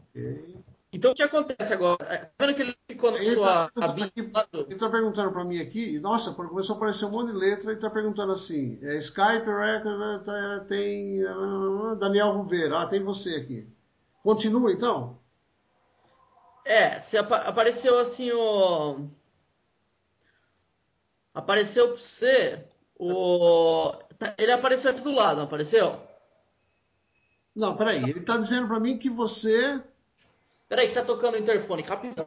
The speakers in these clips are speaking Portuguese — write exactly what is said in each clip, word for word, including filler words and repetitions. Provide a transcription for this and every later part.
Ok. Então, o que acontece agora? É, tá vendo que ele ficou na Ele está sua perguntando abinha? aqui, ele tá perguntando para mim aqui, nossa, começou a aparecer um monte de letra, ele está perguntando assim, é, Skype, Record, tá- tem ah, Daniel Ruveira, ah, tem você aqui. Continua então? É, se apa- apareceu assim o. Apareceu pra você o. tá- Ele apareceu aqui do lado, não apareceu? Não, peraí, ele está dizendo para mim que você... Peraí, que tá tocando o interfone, rapidão.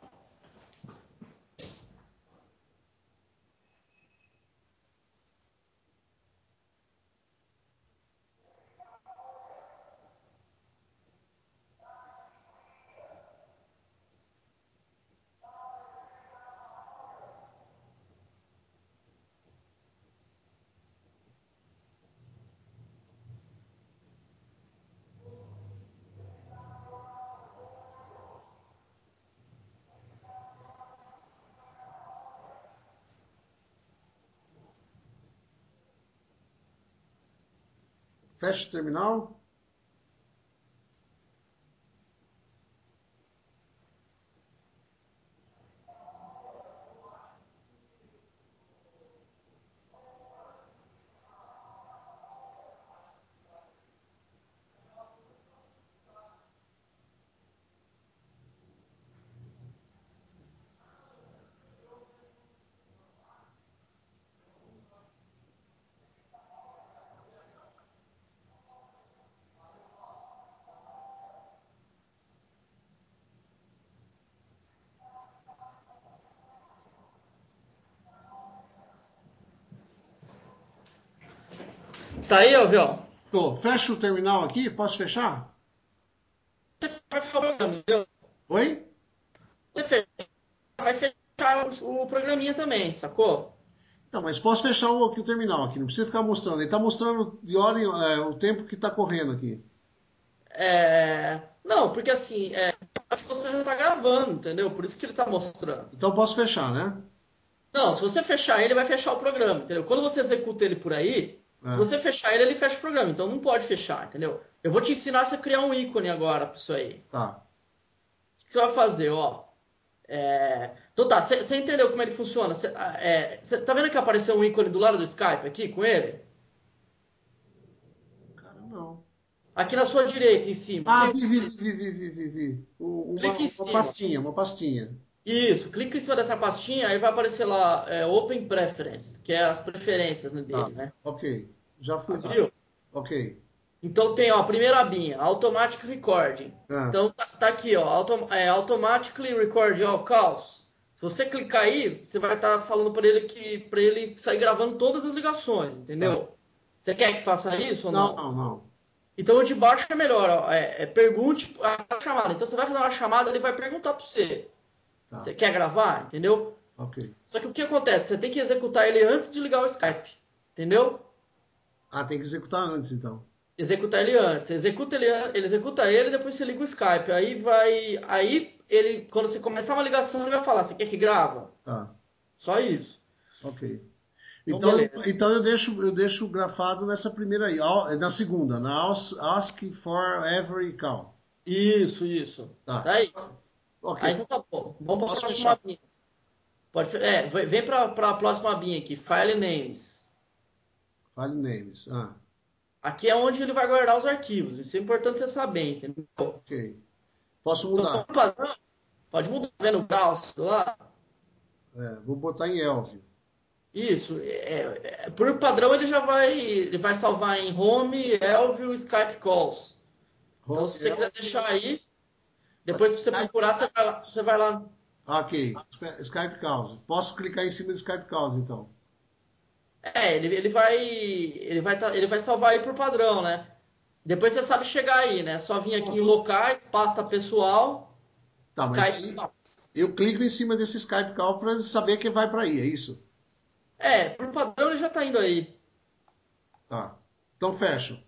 Fecha o terminal? Tá aí, ó, viu? Tô. Fecha o terminal aqui? Posso fechar? Vai fechar o programa, entendeu? Oi? Você fecha, vai fechar o, o programinha também, sacou? Então, mas posso fechar o, aqui, o terminal aqui, não precisa ficar mostrando. Ele está mostrando de hora em, é, o tempo que está correndo aqui. É... Não, porque assim, é... acho que você já tá gravando, entendeu? Por isso que ele tá mostrando. Então posso fechar, né? Não, se você fechar ele, vai fechar o programa, entendeu? Quando você executa ele por aí, se É. você fechar ele, ele fecha o programa. Então não pode fechar, entendeu? Eu vou te ensinar você a criar um ícone agora para isso aí. Tá. O que você vai fazer, ó? É... Então tá, você você entendeu como ele funciona? Cê, é... cê tá vendo que apareceu um ícone do lado do Skype aqui com ele? Cara, não. Aqui na sua direita, em cima. Ah, Tem... vi, vi, vi, vi, vi, vi, vi. O- Uma, Clica em uma cima. pastinha, uma pastinha. Isso, clica em cima dessa pastinha, aí vai aparecer lá é, Open Preferences, que é as preferências, né, Tá. dele, né? Ok. Já fui lá. Abriu? Ok. Então tem, ó, a primeira abinha, Automatic Recording. Ah, Então tá, tá aqui, ó, autom é, Automatically Record All Calls. Se você clicar aí, você vai estar falando para ele que para ele sair gravando todas as ligações, tá. entendeu? Você quer que faça isso ou Não, não? não, não. Então o de baixo é melhor, ó, é, é pergunte a chamada. Então você vai fazer uma chamada, ele vai perguntar para você. Tá. Você quer gravar, entendeu? Ok. Só que o que acontece? Você tem que executar ele antes de ligar o Skype, entendeu? Ah, tem que executar antes, então. Executar ele antes. Executa ele, ele executa ele, depois você liga o Skype. Aí vai, aí ele, quando você começar uma ligação, ele vai falar: "Você quer que grava?" Tá. Só isso. Ok. Então Então, eu- beleza. então eu deixo, eu deixo grafado nessa primeira aí, ó, na segunda, na ask, ask for every call. Isso, isso. Tá. Tá aí. Ok. Ah, então tá bom. Vamos para a Posso próxima fechar. abinha. Pode, fe- é, vai- vem para a próxima abinha aqui, File Names. File names. Ah, Aqui é onde ele vai guardar os arquivos. Isso é importante você saber, entendeu? ok. Posso Então, mudar. por padrão, pode mudar, tá vendo o Gauss lá? É, vou botar em Elvio. Isso, é, é, por padrão ele já vai, ele vai salvar em Home, Elvio, Skype Calls. Então, Home se você quiser Elvio. deixar aí, Vai depois ter pra você Skype procurar, você vai lá. Você Calls. vai lá. Ah, ok. Spe- Skype Calls. Posso clicar em cima do Skype Calls, então. É, ele, ele vai, ele vai, tá- ele vai salvar aí por padrão, né? Depois você sabe chegar aí, né? Só vir Bom, aqui em tudo. locais, pasta pessoal, Tá, mas Skype aí Calls. eu clico em cima desse Skype Call para saber que vai para aí, é isso? É, por padrão ele já tá indo aí. Tá. Então fecho.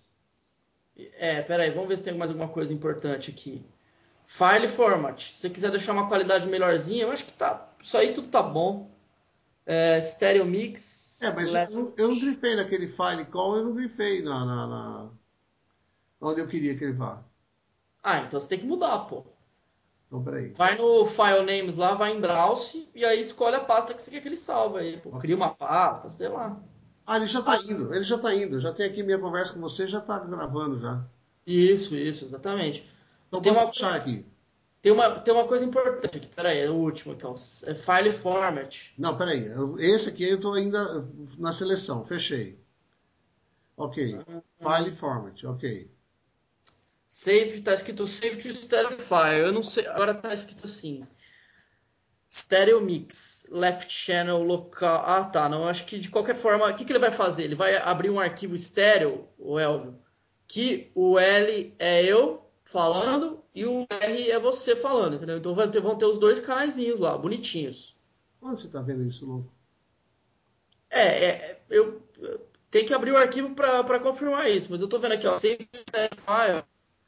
É, pera aí, vamos ver se tem mais alguma coisa importante aqui. File format. Se você quiser deixar uma qualidade melhorzinha, eu acho que tá. Isso aí tudo tá bom. É, stereo É, mix, mas eu left. não, eu não grifei naquele file call, eu não grifei na, na, na- onde eu queria que ele vá. Ah, então você tem que mudar, pô. Então, peraí. Vai no File Names lá, vai em Browse e aí escolhe a pasta que você quer que ele salve aí, pô. Ok. Cria uma pasta, sei lá. Ah, ele já tá indo, ele já tá indo. Já tem aqui minha conversa com você, já tá gravando já. Isso, isso, exatamente. Então Tem pode uma, fechar aqui. tem uma, tem uma coisa importante aqui, peraí, é o último, que é o é File Format. Não, peraí. eu- Esse aqui eu tô ainda na seleção. Fechei. Ok. File format. Ok. Save, tá escrito Save to Stereo File. Eu não sei, agora tá escrito assim. Stereo Mix, Left Channel Local. Ah, tá. Não, acho que de qualquer forma, o que, que ele vai fazer? Ele vai abrir um arquivo estéreo, o Elvio, que o L é eu falando e o R é você falando, entendeu? Então vai ter- vão ter os dois canaizinhos lá, bonitinhos. Onde você tá vendo isso, louco? É, é, eu, eu tenho que abrir o arquivo para confirmar isso, mas eu tô vendo aqui, ó, Save to Stereo File.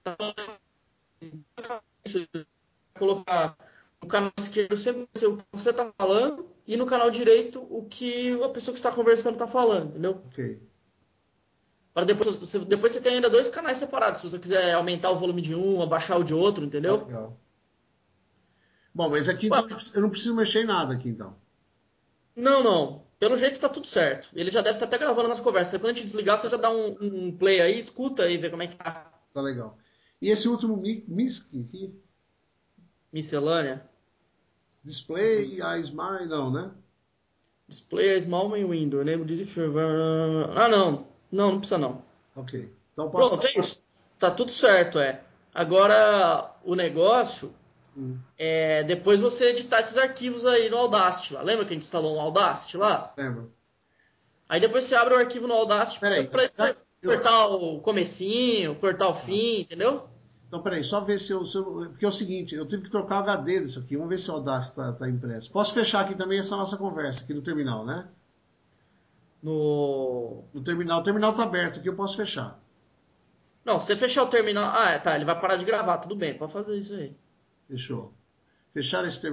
Colocar no canal esquerdo sempre vai ser o que você está falando e no canal direito o que a pessoa que está conversando está falando, entendeu? Ok. Para depois você, depois você tem ainda dois canais separados, se você quiser aumentar o volume de um, abaixar o de outro, Tá entendeu? legal. Bom, mas aqui Ué, então eu não preciso mexer em nada aqui então. não, não. Pelo jeito tá tudo certo. Ele já deve estar até gravando nas conversas. Quando a gente desligar, você já dá um, um play aí, escuta aí, vê como é que tá. Tá legal. E esse último mi- misc aqui? Miscelânea. Display, eyes, my, não, né? Display a small main window. Lembro disso. Ah, não. Não, não precisa não. Ok. Então posso Pronto, é fechar. isso. Tá tudo certo, é. Agora, o negócio Hum, é depois você editar esses arquivos aí no Audacity lá. Lembra que a gente instalou um Audacity lá? lembro. Aí depois você abre o arquivo no Audacity Peraí, pra já- você eu, cortar o comecinho, cortar o tá. fim, entendeu? Então, peraí, só ver se eu, se eu- Porque é o seguinte, eu tive que trocar o H D disso aqui. Vamos ver se o Audacity tá, tá impresso. Posso fechar aqui também essa nossa conversa, aqui no terminal, né? No... No terminal. O terminal tá aberto aqui, eu posso fechar. Não, se você fechar o terminal... Ah, tá, ele vai parar de gravar, tudo bem, pode fazer isso aí. Fechou. Fechar esse terminal.